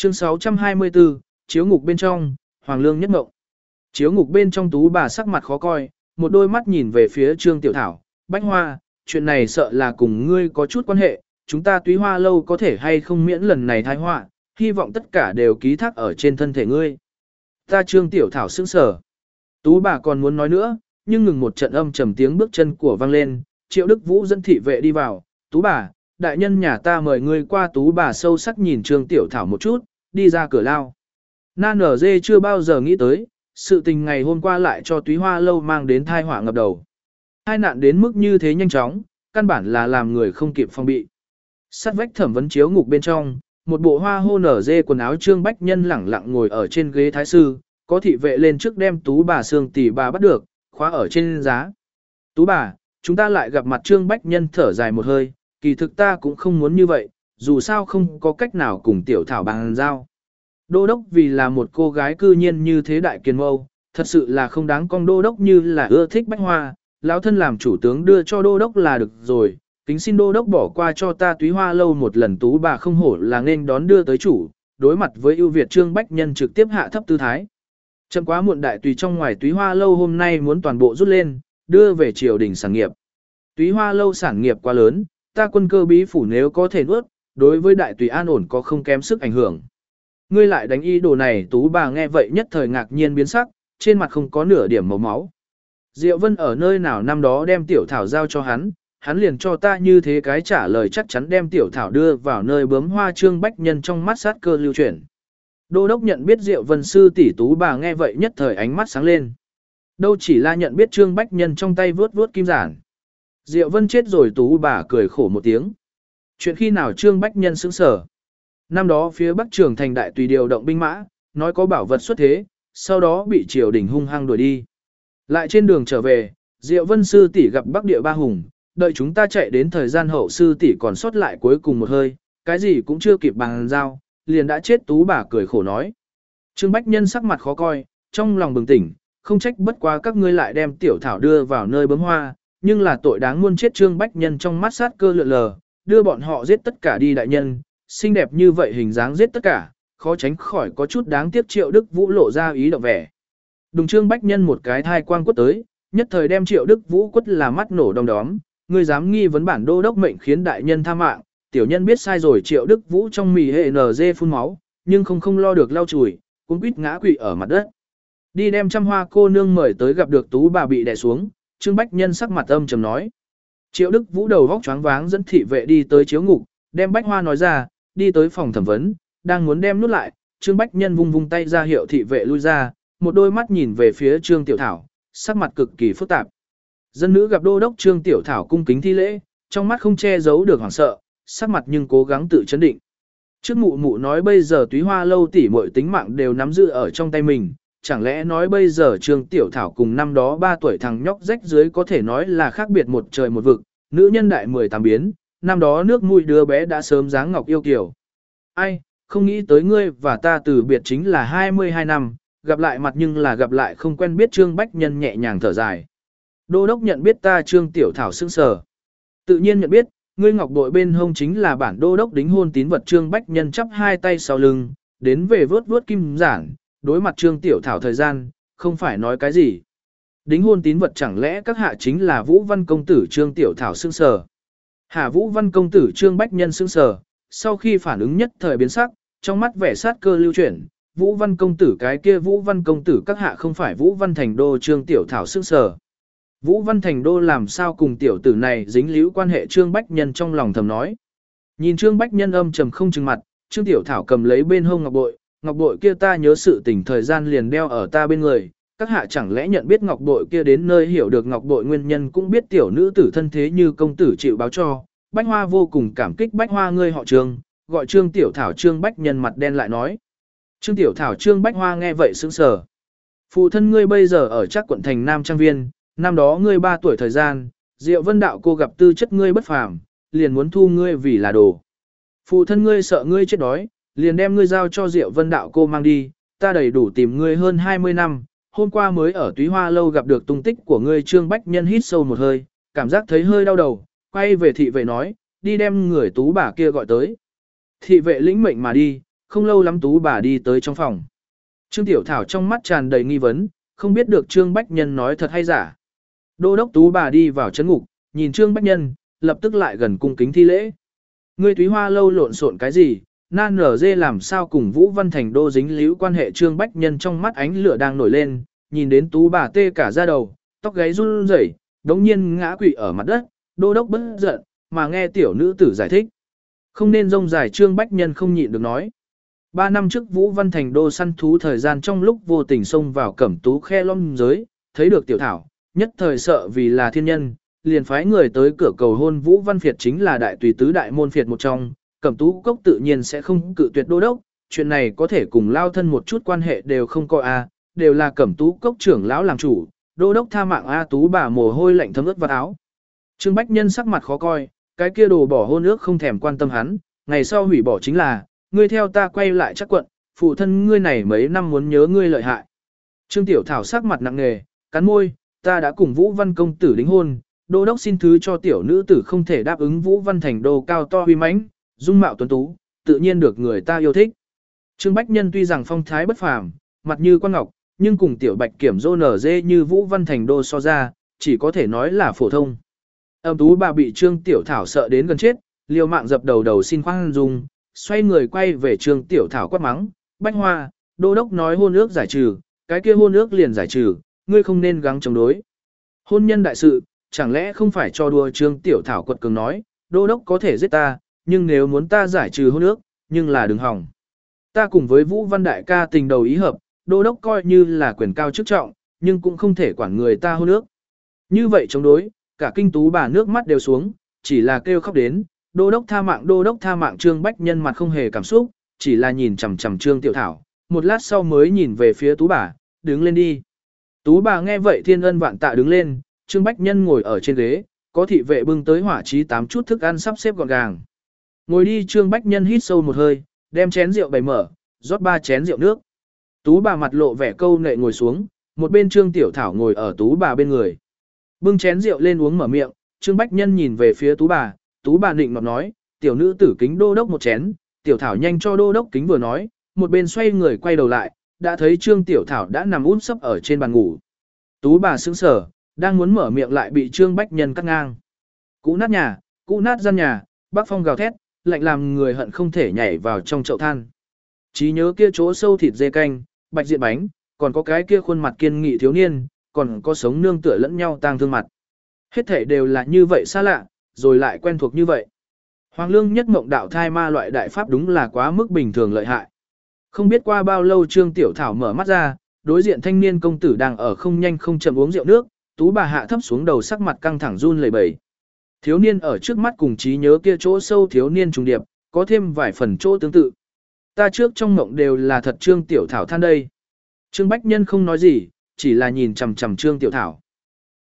Chương 624, chiếu ngục bên trong, Hoàng Lương nhất ngộng. Chiếu ngục bên trong Tú bà sắc mặt khó coi, một đôi mắt nhìn về phía Trương Tiểu Thảo, Bách Hoa, chuyện này sợ là cùng ngươi có chút quan hệ, chúng ta Túy Hoa lâu có thể hay không miễn lần này tai họa, hy vọng tất cả đều ký thác ở trên thân thể ngươi. Ta Trương Tiểu Thảo sững sờ. Tú bà còn muốn nói nữa, nhưng ngừng một trận âm trầm tiếng bước chân của vang lên, Triệu Đức Vũ dẫn thị vệ đi vào, Tú bà, đại nhân nhà ta mời ngươi qua. Tú bà sâu sắc nhìn Trương Tiểu Thảo một chút, đi ra cửa lao. Na nở dê chưa bao giờ nghĩ tới, sự tình ngày hôm qua lại cho Túy Hoa lâu mang đến tai họa ngập đầu. Hai nạn đến mức như thế nhanh chóng, căn bản là làm người không kịp phòng bị. Sát vách thẩm vấn chiếu ngục bên trong, một bộ hoa hô nở dê quần áo Trương Bách Nhân lẳng lặng ngồi ở trên ghế thái sư, có thị vệ lên trước đem Tú bà Sương tỷ bà bắt được, khóa ở trên giá. Tú bà, chúng ta lại gặp mặt. Trương Bách Nhân thở dài một hơi, kỳ thực ta cũng không muốn như vậy, dù sao không có cách nào cùng Tiểu Thảo bàn giao. Đô đốc vì là một cô gái cư nhiên như thế đại kiền mâu, thật sự là không đáng con đô đốc như là ưa thích Bách Hoa, lão thân làm chủ tướng đưa cho đô đốc là được rồi, kính xin đô đốc bỏ qua cho ta Túy Hoa lâu một lần. Tú bà không hổ là nên đón đưa tới chủ, đối mặt với ưu việt Trương Bách Nhân trực tiếp hạ thấp tư thái. Chậm quá muộn, đại tùy trong ngoài Túy Hoa lâu hôm nay muốn toàn bộ rút lên, đưa về triều đình sản nghiệp. Túy Hoa lâu sản nghiệp quá lớn, ta Quân Cơ bí phủ nếu có thể nuốt, đối với đại tùy an ổn có không kém sức ảnh hưởng. Ngươi lại đánh ý đồ này. Tú bà nghe vậy nhất thời ngạc nhiên biến sắc, trên mặt không có nửa điểm màu máu. Diệu Vân ở nơi nào năm đó đem Tiểu Thảo giao cho hắn liền cho ta như thế cái trả lời chắc chắn đem Tiểu Thảo đưa vào nơi bướm hoa. Trương Bách Nhân trong mắt sát cơ lưu chuyển. Đô đốc nhận biết Diệu Vân sư tỷ. Tú bà nghe vậy nhất thời ánh mắt sáng lên. Đâu chỉ là nhận biết. Trương Bách Nhân trong tay vướt vướt kim giản. Diệu Vân chết rồi. Tú bà cười khổ một tiếng. Chuyện khi nào? Trương Bách Nhân sững sờ. Năm đó phía Bắc Trường Thành đại tùy điều động binh mã, nói có bảo vật xuất thế, sau đó bị triều đình hung hăng đuổi đi. Lại trên đường trở về, Diệu Vân sư tỷ gặp Bắc Địa Ba Hùng, đợi chúng ta chạy đến thời gian hậu, sư tỷ còn sót lại cuối cùng một hơi, cái gì cũng chưa kịp bàn giao, liền đã chết. Tú bà cười khổ nói. Trương Bách Nhân sắc mặt khó coi, trong lòng bừng tỉnh, không trách bất quá các ngươi lại đem Tiểu Thảo đưa vào nơi bướm hoa, nhưng là tội đáng muôn chết. Trương Bách Nhân trong mắt sát cơ lượn lờ, đưa bọn họ giết tất cả đi. Đại nhân, xinh đẹp như vậy hình dáng giết tất cả, khó tránh khỏi có chút đáng tiếc. Triệu Đức Vũ lộ ra ý động vẻ. Đùng. Trương Bách Nhân một cái thai quang quất tới, nhất thời đem Triệu Đức Vũ quất là mắt nổ đom đóm. Ngươi dám nghi vấn bản đô đốc mệnh khiến đại nhân tha mạng, tiểu nhân biết sai rồi. Triệu Đức Vũ trong mì hệ NG phun máu, nhưng không lo được lau chùi, cũng quýt ngã quỵ ở mặt đất. Đi đem Trăm Hoa cô nương mời tới. Gặp được Tú bà bị đè xuống, Trương Bách Nhân sắc mặt âm trầm nói. Triệu Đức Vũ đầu vóc choáng váng dẫn thị vệ đi tới chiếu ngục, đem Bách Hoa nói ra, đi tới phòng thẩm vấn, đang muốn đem nút lại, Trương Bách Nhân vung vung tay ra hiệu thị vệ lui ra, một đôi mắt nhìn về phía Trương Tiểu Thảo, sắc mặt cực kỳ phức tạp. Dân nữ gặp đô đốc. Trương Tiểu Thảo cung kính thi lễ, trong mắt không che giấu được hoảng sợ, sắc mặt nhưng cố gắng tự chấn định. Trước mụ mụ nói bây giờ Túy Hoa lâu tỷ muội tính mạng đều nắm giữ ở trong tay mình, chẳng lẽ nói bây giờ Trương Tiểu Thảo cùng năm đó 3 tuổi thằng nhóc rách dưới có thể nói là khác biệt một trời một vực, nữ nhân đại 18 biến, năm đó nước mũi đứa bé đã sớm dáng ngọc yêu kiều. Ai, không nghĩ tới ngươi và ta từ biệt chính là 22 năm, gặp lại mặt nhưng là gặp lại không quen biết. Trương Bách Nhân nhẹ nhàng thở dài. Đô đốc nhận biết ta? Trương Tiểu Thảo sững sờ. Tự nhiên nhận biết, ngươi ngọc bội bên hông chính là bản đô đốc đính hôn tín vật. Trương Bách Nhân chắp hai tay sau lưng, đến về vớt vớt kim giản, đối mặt Trương Tiểu Thảo thời gian, không phải nói cái gì. Đính hôn tín vật chẳng lẽ các hạ chính là Vũ Văn công tử? Trương Tiểu Thảo sững sờ. Hạ Vũ Văn công tử? Trương Bách Nhân sững sờ, sau khi phản ứng nhất thời biến sắc, trong mắt vẻ sát cơ lưu chuyển. Vũ Văn công tử? Cái kia Vũ Văn công tử các hạ không phải Vũ Văn Thành Đô? Trương Tiểu Thảo sững sờ. Vũ Văn Thành Đô làm sao cùng tiểu tử này dính líu quan hệ? Trương Bách Nhân trong lòng thầm nói. Nhìn Trương Bách Nhân âm trầm không trừng mặt, Trương Tiểu Thảo cầm lấy bên hông ngọc bội kia ta nhớ sự tình thời gian liền đeo ở ta bên người, các hạ chẳng lẽ nhận biết ngọc bội kia? Đến nơi hiểu được ngọc bội nguyên nhân, cũng biết tiểu nữ tử thân thế như công tử chịu báo cho. Bách Hoa vô cùng cảm kích. Bách Hoa ngươi họ Trương, gọi Trương Tiểu Thảo. Trương Bách Nhân mặt đen lại nói. Trương Tiểu Thảo? Trương Bách Hoa nghe vậy sững sờ. Phụ thân ngươi bây giờ ở chắc quận thành Nam Trang Viên, năm đó ngươi 3 tuổi thời gian, Diệu Vân đạo cô gặp tư chất ngươi bất phàm, liền muốn thu ngươi vì là đồ. Phụ thân ngươi sợ ngươi chết đói, liền đem ngươi giao cho Diệu Vân đạo cô mang đi, ta đầy đủ tìm ngươi hơn 20 năm, hôm qua mới ở Túy Hoa lâu gặp được tung tích của ngươi. Trương Bách Nhân hít sâu một hơi, cảm giác thấy hơi đau đầu, quay về thị vệ nói, đi đem người Tú bà kia gọi tới. Thị vệ lĩnh mệnh mà đi, không lâu lắm Tú bà đi tới trong phòng. Trương Tiểu Thảo trong mắt tràn đầy nghi vấn, không biết được Trương Bách Nhân nói thật hay giả. Đô đốc Tú bà đi vào trấn ngục, nhìn Trương Bách Nhân, lập tức lại gần cung kính thi lễ. Ngươi Thúy Hoa lâu lộn xộn cái gì, nan nở dê làm sao cùng Vũ Văn Thành đô dính líu quan hệ. Trương Bách Nhân trong mắt ánh lửa đang nổi lên, nhìn đến Tú bà tê cả da đầu, tóc gáy run rẩy, đống nhiên ngã quỵ ở mặt đất. Đô đốc bất giận, mà nghe tiểu nữ tử giải thích. Không nên rông dài. Trương Bách Nhân không nhịn được nói. 3 năm trước Vũ Văn Thành đô săn thú thời gian trong lúc vô tình xông vào Cẩm Tú khe long giới, thấy được Tiểu Thảo, nhất thời sợ vì là thiên nhân, liền phái người tới cửa cầu hôn. Vũ Văn Phiệt chính là đại tùy tứ đại môn phiệt một trong, Cẩm Tú cốc tự nhiên sẽ không cự tuyệt đô đốc, chuyện này có thể cùng lao thân một chút quan hệ đều không có a, đều là Cẩm Tú cốc trưởng lão làm chủ, đô đốc tha mạng a. Tú bà mồ hôi lạnh thấm ướt vào áo. Trương Bách Nhân sắc mặt khó coi, cái kia đồ bỏ hôn ước không thèm quan tâm hắn, ngày sau hủy bỏ chính là, ngươi theo ta quay lại chắc quận, phụ thân ngươi này mấy năm muốn nhớ ngươi lợi hại. Trương Tiểu Thảo sắc mặt nặng nề, cắn môi, ta đã cùng Vũ Văn công tử đính hôn, đô đốc xin thứ cho tiểu nữ tử không thể đáp ứng. Vũ Văn Thành đô cao to huy mãnh, dung mạo tuấn tú, tự nhiên được người ta yêu thích. Trương Bách Nhân tuy rằng phong thái bất phàm, mặt như quan ngọc, nhưng cùng tiểu bạch kiểm rô nở dê như Vũ Văn Thành đô so ra, chỉ có thể nói là phổ thông. Âm Tú bà bị Trương Tiểu Thảo sợ đến gần chết, liều mạng dập đầu đầu xin khoan dung, xoay người quay về Trương Tiểu Thảo quát mắng, Bách Hoa, đô đốc nói hôn ước giải trừ, cái kia hôn ước liền giải trừ, ngươi không nên gắng chống đối. Hôn nhân đại sự, chẳng lẽ không phải cho đùa. Trương Tiểu Thảo quật cường nói, đô đốc có thể giết ta, nhưng nếu muốn ta giải trừ hôn ước, nhưng là đừng hỏng. Ta cùng với Vũ Văn đại ca tình đầu ý hợp, đô đốc coi như là quyền cao chức trọng, nhưng cũng không thể quản người ta hôn ước. Như vậy chống đối, cả kinh Tú bà nước mắt đều xuống, chỉ là kêu khóc đến, đô đốc tha mạng, đô đốc tha mạng. Trương Bách Nhân mặt không hề cảm xúc, chỉ là nhìn chằm chằm Trương Tiểu Thảo, một lát sau mới nhìn về phía Tú bà, đứng lên đi. Tú bà nghe vậy thiên ân vạn tạ đứng lên, Trương Bách Nhân ngồi ở trên ghế, có thị vệ bưng tới hỏa trí 8 chút thức ăn sắp xếp gọn gàng. Ngồi đi. Trương Bách Nhân hít sâu một hơi, đem chén rượu bày mở, rót 3 chén rượu nước. Tú bà mặt lộ vẻ câu nệ ngồi xuống, một bên Trương Tiểu Thảo ngồi ở Tú bà bên người. Bưng chén rượu lên uống mở miệng, Trương Bách Nhân nhìn về phía Tú bà định nọt nói, tiểu nữ tử kính đô đốc một chén. Tiểu Thảo nhanh cho đô đốc kính vừa nói, một bên xoay người quay đầu lại, đã thấy Trương Tiểu Thảo đã nằm úp sấp ở trên bàn ngủ. Tú bà sững sờ, đang muốn mở miệng lại bị Trương Bách Nhân cắt ngang. Cũ nát nhà, cũ nát gian nhà, bác phong gào thét, lạnh làm người hận không thể nhảy vào trong chậu than. Trí nhớ kia chỗ sâu thịt dê canh, bạch diện bánh, còn có cái kia khuôn mặt kiên nghị thiếu niên, còn có sống nương tựa lẫn nhau tang thương mặt. Hết thể đều là như vậy xa lạ, rồi lại quen thuộc như vậy. Hoàng Lương nhất mộng đạo thai ma loại đại pháp đúng là quá mức bình thường lợi hại. Không biết qua bao lâu Trương Tiểu Thảo mở mắt ra, đối diện thanh niên công tử đang ở không nhanh không chậm uống rượu nước, Tú bà hạ thấp xuống đầu, sắc mặt căng thẳng run lẩy bẩy. Thiếu niên ở trước mắt cùng trí nhớ kia chỗ sâu thiếu niên trùng điệp, có thêm vài phần chỗ tương tự. Ta trước trong mộng đều là thật. Trương Tiểu Thảo than đây. Trương Bách Nhân không nói gì, chỉ là nhìn chằm chằm Trương Tiểu Thảo.